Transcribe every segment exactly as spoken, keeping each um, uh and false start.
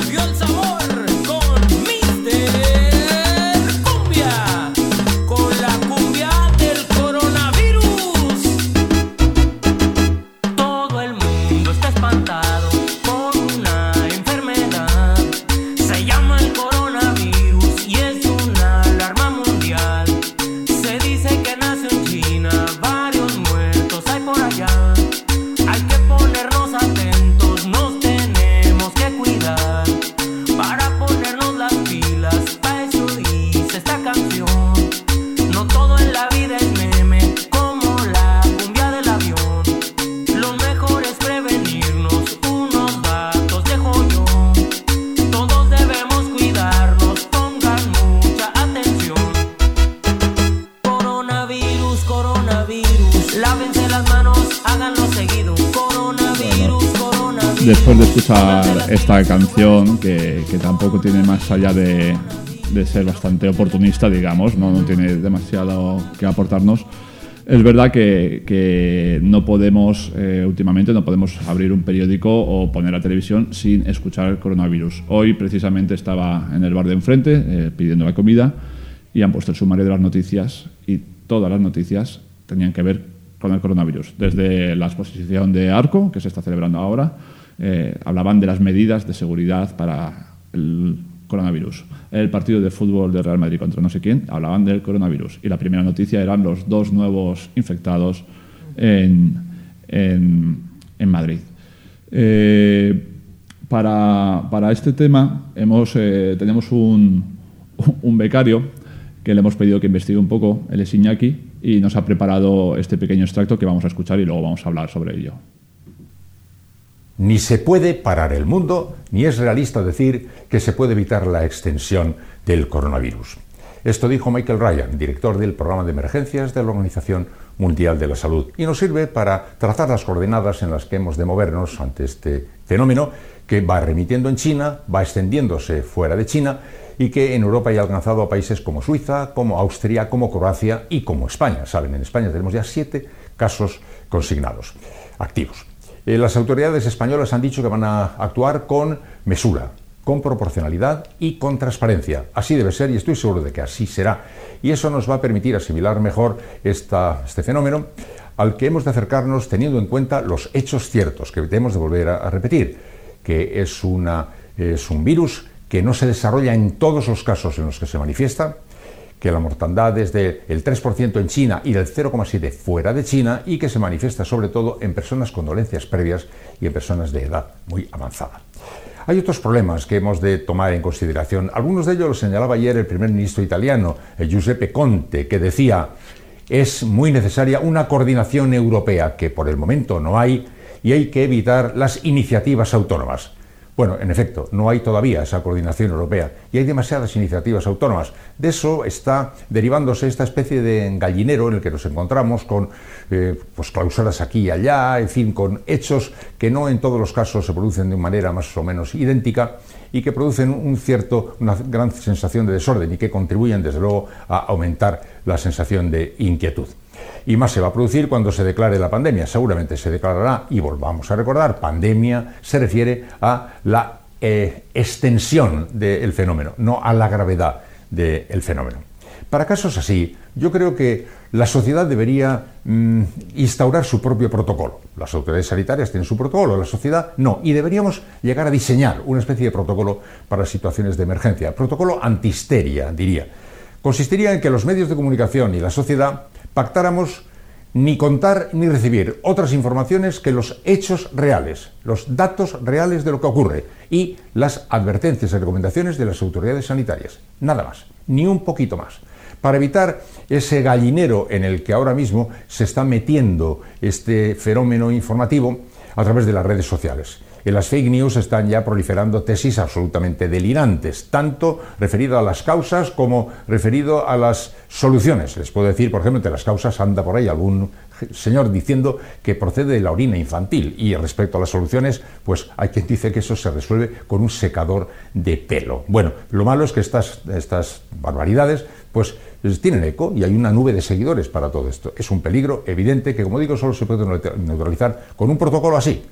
volvió el sabor con míster Cumbia, con la cumbia del coronavirus. Todo el mundo está espantado con una enfermedad, se llama el coronavirus y es una alarma mundial. Se dice que nace en China, varios muertos hay por allá. Hay que ponernos atentos, nos tenemos que cuidar, para ponernos las pilas, pa' eso dice esta canción. No todo en la vida es meme, como la cumbia del avión. Lo mejor es prevenirnos, unos datos dejo yo. Todos debemos cuidarnos, pongan mucha atención. Coronavirus, coronavirus, lávense las manos, háganlo seguido. Coronavirus, coronavirus. Después de escuchar esta canción, que, que tampoco tiene más allá de, de ser bastante oportunista, digamos, no, no tiene demasiado que aportarnos, es verdad que, que no podemos, eh, últimamente no podemos abrir un periódico o poner la televisión sin escuchar el coronavirus. Hoy precisamente estaba en el bar de enfrente eh, pidiendo la comida y han puesto el sumario de las noticias y todas las noticias tenían que ver con el coronavirus. Desde la exposición de Arco, que se está celebrando ahora, eh, hablaban de las medidas de seguridad para el coronavirus. El partido de fútbol de Real Madrid contra no sé quién, hablaban del coronavirus. Y la primera noticia eran los dos nuevos infectados en, en, en Madrid. Eh, para, para este tema hemos, eh, tenemos un, un becario que le hemos pedido que investigue un poco, él es Iñaki, y nos ha preparado este pequeño extracto que vamos a escuchar y luego vamos a hablar sobre ello. Ni se puede parar el mundo, ni es realista decir que se puede evitar la extensión del coronavirus. Esto dijo Michael Ryan, director del programa de emergencias de la Organización Mundial de la Salud, y nos sirve para trazar las coordenadas en las que hemos de movernos ante este fenómeno que va remitiendo en China, va extendiéndose fuera de China y que en Europa ya ha alcanzado a países como Suiza, como Austria, como Croacia y como España. Saben, en España tenemos ya siete casos consignados, activos. Eh, las autoridades españolas han dicho que van a actuar con mesura, con proporcionalidad y con transparencia. Así debe ser y estoy seguro de que así será. Y eso nos va a permitir asimilar mejor esta, este fenómeno al que hemos de acercarnos teniendo en cuenta los hechos ciertos que debemos de volver a, a repetir, que es, una, es un virus que no se desarrolla en todos los casos en los que se manifiesta, que la mortandad es del tres por ciento en China y del cero coma siete por ciento fuera de China y que se manifiesta sobre todo en personas con dolencias previas y en personas de edad muy avanzada. Hay otros problemas que hemos de tomar en consideración. Algunos de ellos los señalaba ayer el primer ministro italiano, Giuseppe Conte, que decía: es muy necesaria una coordinación europea, que por el momento no hay, y hay que evitar las iniciativas autónomas. Bueno, en efecto, no hay todavía esa coordinación europea y hay demasiadas iniciativas autónomas. De eso está derivándose esta especie de gallinero en el que nos encontramos con eh, pues clausuras aquí y allá, en fin, con hechos que no en todos los casos se producen de una manera más o menos idéntica y que producen un cierto, una gran sensación de desorden y que contribuyen, desde luego, a aumentar la sensación de inquietud. Y más se va a producir cuando se declare la pandemia. Seguramente se declarará, y volvamos a recordar, pandemia se refiere a la eh, extensión del fenómeno, no a la gravedad del fenómeno. Para casos así, yo creo que la sociedad debería mmm, instaurar su propio protocolo. Las autoridades sanitarias tienen su protocolo, la sociedad no. Y deberíamos llegar a diseñar una especie de protocolo para situaciones de emergencia. Protocolo antihisteria, diría. Consistiría en que los medios de comunicación y la sociedad pactáramos ni contar ni recibir otras informaciones que los hechos reales, los datos reales de lo que ocurre y las advertencias y recomendaciones de las autoridades sanitarias. Nada más, ni un poquito más. Para evitar ese gallinero en el que ahora mismo se está metiendo este fenómeno informativo a través de las redes sociales. En las fake news están ya proliferando tesis absolutamente delirantes, tanto referido a las causas como referido a las soluciones. Les puedo decir, por ejemplo, entre las causas anda por ahí algún señor diciendo que procede de la orina infantil, y respecto a las soluciones, pues hay quien dice que eso se resuelve con un secador de pelo. Bueno, lo malo es que estas, estas barbaridades pues tienen eco y hay una nube de seguidores para todo esto. Es un peligro evidente que, como digo, solo se puede neutralizar con un protocolo así,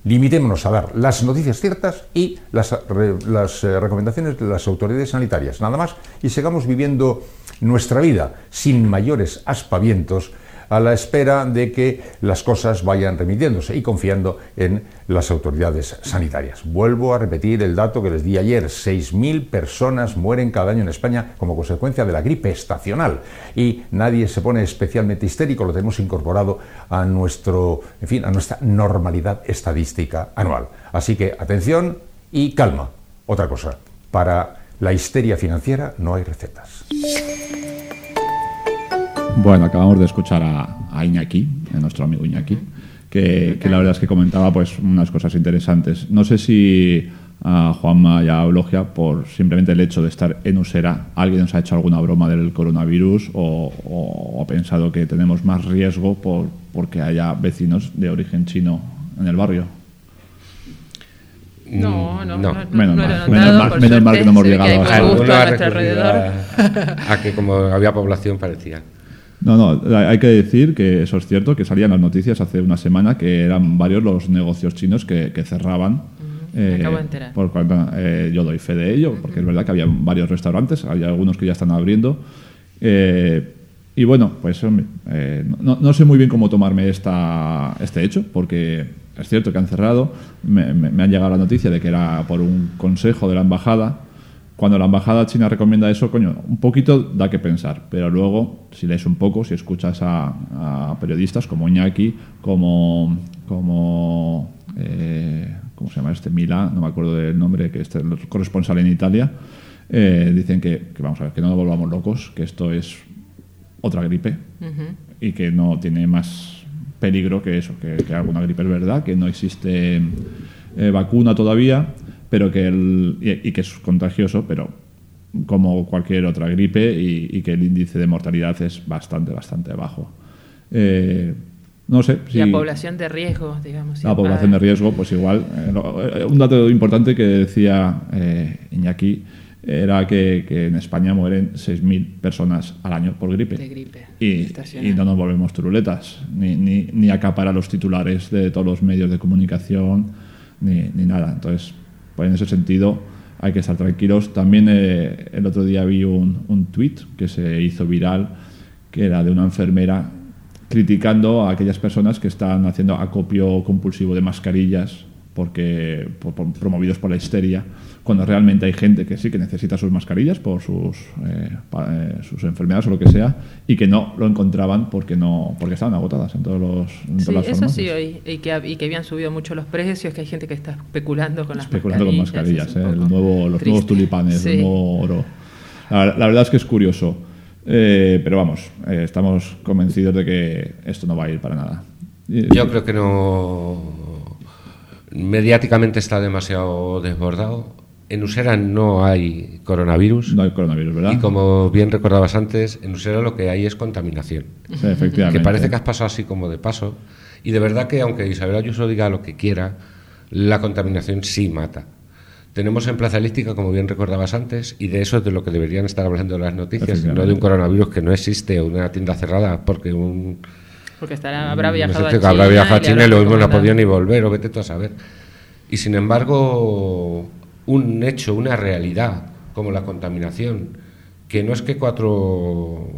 Limitémonos a dar las noticias ciertas y las, re, las eh, recomendaciones de las autoridades sanitarias, nada más, y sigamos viviendo nuestra vida sin mayores aspavientos, a la espera de que las cosas vayan remitiéndose y confiando en las autoridades sanitarias. Vuelvo a repetir el dato que les di ayer: seis mil personas mueren cada año en España como consecuencia de la gripe estacional, y nadie se pone especialmente histérico, lo tenemos incorporado a nuestro, en fin, a nuestra normalidad estadística anual. Así que atención y calma. Otra cosa, para la histeria financiera no hay recetas. Bueno, acabamos de escuchar a, a Iñaki, a nuestro amigo Iñaki, que, que la verdad es que comentaba pues unas cosas interesantes. No sé si a Juanma y a Eulogia, por simplemente el hecho de estar en Usera, alguien nos ha hecho alguna broma del coronavirus o, o, o ha pensado que tenemos más riesgo por porque haya vecinos de origen chino en el barrio. No, no, no, no, menos no mal, lo he menos notado, mal, por menos mal suerte, que no hemos se ve llegado que a hay eso. buen gusto Alguno a ha nuestro recurrido alrededor. a, a que como había población parecía. No, no, hay que decir que eso es cierto, que salían las noticias hace una semana que eran varios los negocios chinos que, que cerraban. Uh-huh. Me acabo de enterar. Por cuanto, eh, yo doy fe de ello, uh-huh. porque es verdad que había varios restaurantes, hay algunos que ya están abriendo. Eh, y bueno, pues eh, no, no sé muy bien cómo tomarme esta, este hecho, porque es cierto que han cerrado, me, me, me han llegado la noticia de que era por un consejo de la embajada. Cuando la embajada china recomienda eso, coño, un poquito da que pensar, pero luego, si lees un poco, si escuchas a, a periodistas como Iñaki, como, como eh, ¿cómo se llama este? Milá, no me acuerdo del nombre, que es el corresponsal en Italia, eh, dicen que, que, vamos a ver, que no nos volvamos locos, que esto es otra gripe uh-huh. y que no tiene más peligro que eso, que, que alguna gripe es verdad, que no existe eh, vacuna todavía, pero que el, y, y que es contagioso, pero como cualquier otra gripe, y, y que el índice de mortalidad es bastante, bastante bajo. Eh, no sé si... Y la población de riesgo, digamos. La población de riesgo, pues igual. Eh, no, eh, un dato importante que decía eh, Iñaki era que, que en España mueren seis mil personas al año por gripe. De gripe. Y, y no nos volvemos turuletas, ni, ni, ni acapara los titulares de todos los medios de comunicación, ni, ni nada. Entonces, pues en ese sentido hay que estar tranquilos. También eh, el otro día vi un, un tuit que se hizo viral, que era de una enfermera criticando a aquellas personas que están haciendo acopio compulsivo de mascarillas porque por, por, promovidos por la histeria, cuando realmente hay gente que sí que necesita sus mascarillas por sus, eh, pa, eh, sus enfermedades o lo que sea, y que no lo encontraban porque no porque estaban agotadas en todos los en sí, todas las eso farmacias. sí, hoy, y, que, y que habían subido mucho los precios, que hay gente que está especulando con las especulando mascarillas. con mascarillas, eh, el nuevo, los triste. nuevos tulipanes, sí. El nuevo oro. La, la verdad es que es curioso, eh, pero vamos, eh, estamos convencidos de que esto no va a ir para nada. Yo creo que no... Mediáticamente está demasiado desbordado. En Usera no hay coronavirus. No hay coronavirus, ¿verdad? Y como bien recordabas antes, en Usera lo que hay es contaminación. Sí, efectivamente. Que parece que has pasado así como de paso. Y de verdad que, aunque Isabel Ayuso diga lo que quiera, la contaminación sí mata. Tenemos en Plaza Elíptica, como bien recordabas antes, y de eso es de lo que deberían estar hablando las noticias, no de un coronavirus que no existe, o una tienda cerrada, porque un... Porque estará, habrá viajado no a sé, China. Habrá viajado a China y lo mismo no ha recomendado. podido ni volver, o vete tú a saber. Y sin embargo, un hecho, una realidad, como la contaminación, que no es que cuatro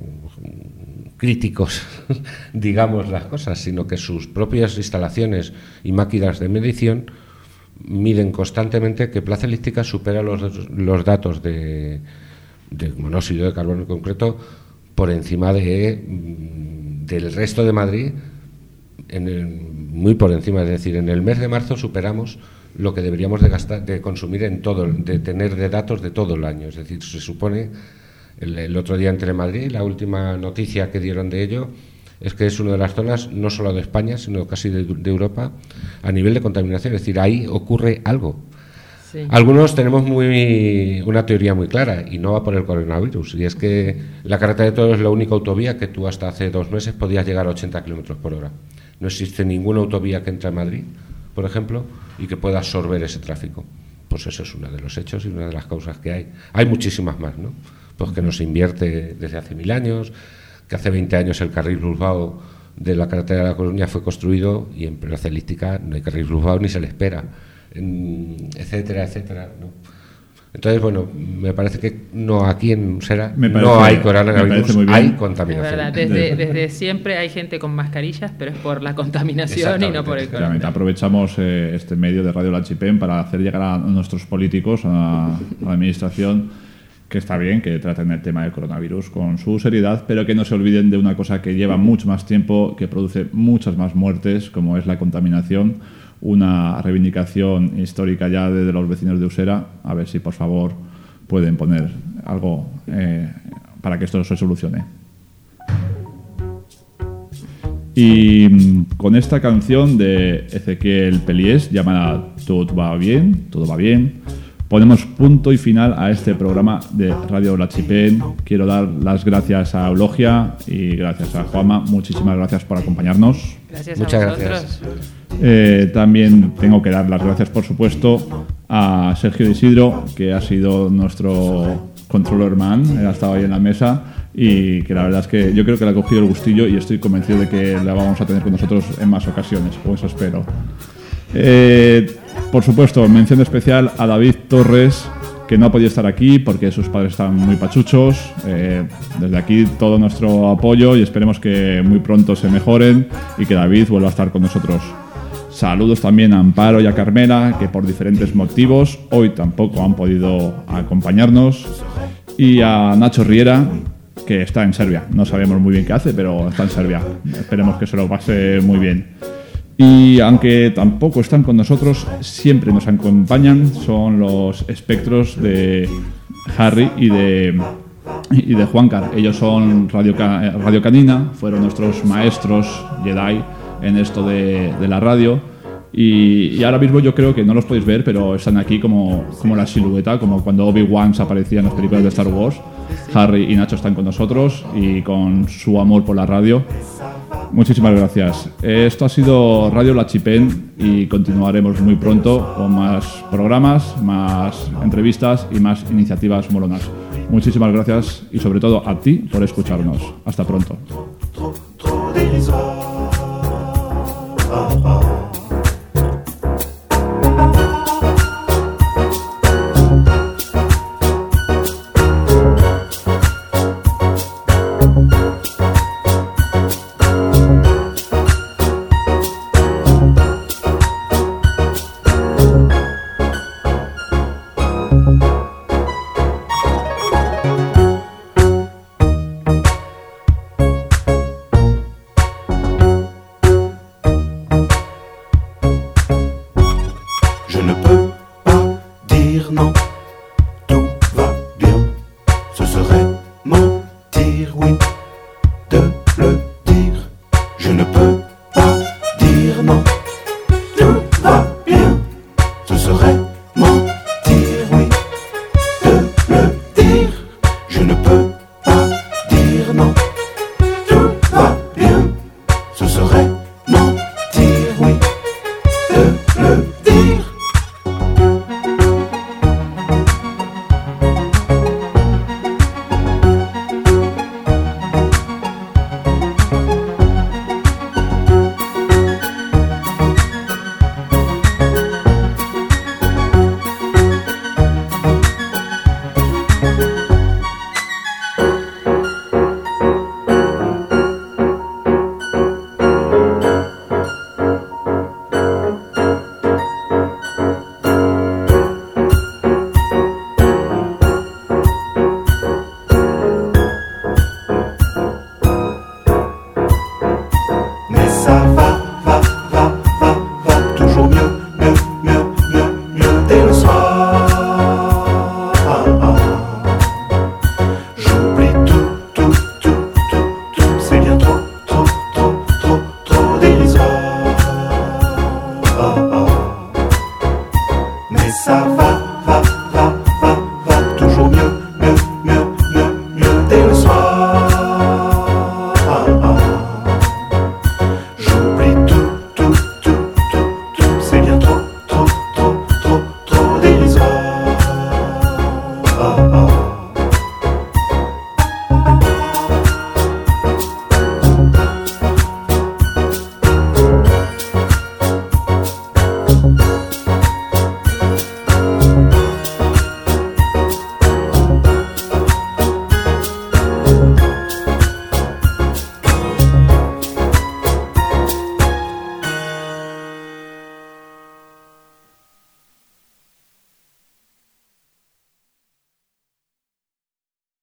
críticos digamos las cosas, sino que sus propias instalaciones y máquinas de medición miden constantemente que Plaza Elíptica supera los, los datos de, de monóxido de carbono en concreto por encima de... del resto de Madrid, en el, muy por encima, es decir, en el mes de marzo superamos lo que deberíamos de gastar, de consumir en todo, de tener de datos de todo el año. Es decir, se supone, el, el otro día en Telemadrid, la última noticia que dieron de ello es que es una de las zonas, no solo de España, sino casi de, de Europa, a nivel de contaminación. Es decir, ahí ocurre algo. Sí. Algunos tenemos muy una teoría muy clara y no va por el coronavirus, y es que la carretera de Toledo es la única autovía que tú hasta hace dos meses podías llegar a ochenta kilómetros por hora. No existe ninguna autovía que entre a Madrid, por ejemplo, y que pueda absorber ese tráfico. Pues eso es uno de los hechos y una de las causas que hay. Hay muchísimas más, ¿no? Pues que no se invierte desde hace mil años, que hace veinte años el carril Bilbao de la carretera de La Coruña fue construido y en plena celística no hay carril cruzado ni se le espera, en, etcétera, etcétera, ¿no? Entonces, bueno, me parece que no aquí en Usera parece, no hay coronavirus, hay contaminación. Es verdad, desde, desde siempre hay gente con mascarillas, pero es por la contaminación y no por el coronavirus. Aprovechamos eh, este medio de Radio La Chipén para hacer llegar a nuestros políticos, a, a la administración, que está bien que traten el tema del coronavirus con su seriedad, pero que no se olviden de una cosa que lleva mucho más tiempo, que produce muchas más muertes, como es la contaminación. Una reivindicación histórica ya de, de los vecinos de Usera. A ver si por favor pueden poner algo eh, para que esto se solucione. Y con esta canción de Ezequiel Peliés llamada Todo va bien, todo va bien, ponemos punto y final a este programa de Radio La Chipén. Quiero dar las gracias a Eulogia y gracias a Juanma. Muchísimas gracias por acompañarnos. Gracias Muchas a vosotros. gracias. Eh, también tengo que dar las gracias, por supuesto, a Sergio de Isidro, que ha sido nuestro controller man, él ha estado ahí en la mesa y que la verdad es que yo creo que le ha cogido el gustillo y estoy convencido de que la vamos a tener con nosotros en más ocasiones, o eso espero. Eh, por supuesto, mención especial a David Torres, que no ha podido estar aquí porque sus padres están muy pachuchos. Eh, desde aquí todo nuestro apoyo y esperemos que muy pronto se mejoren y que David vuelva a estar con nosotros. Saludos también a Amparo y a Carmela, que por diferentes motivos hoy tampoco han podido acompañarnos. Y a Nacho Riera, que está en Serbia. No sabemos muy bien qué hace, pero está en Serbia. Esperemos que se lo pase muy bien. Y aunque tampoco están con nosotros, siempre nos acompañan. Son los espectros de Harry y de, y de Juancar. Ellos son Radio, Radio Canina, fueron nuestros maestros Jedi en esto de, de la radio. Y, y ahora mismo yo creo que no los podéis ver, pero están aquí como, como la silueta, como cuando Obi-Wan se aparecía en las películas de Star Wars. Harry y Nacho están con nosotros y con su amor por la radio. Muchísimas gracias. Esto ha sido Radio La Chipén y continuaremos muy pronto con más programas, más entrevistas y más iniciativas molonas. Muchísimas gracias y sobre todo a ti por escucharnos. Hasta pronto. Mais ça va.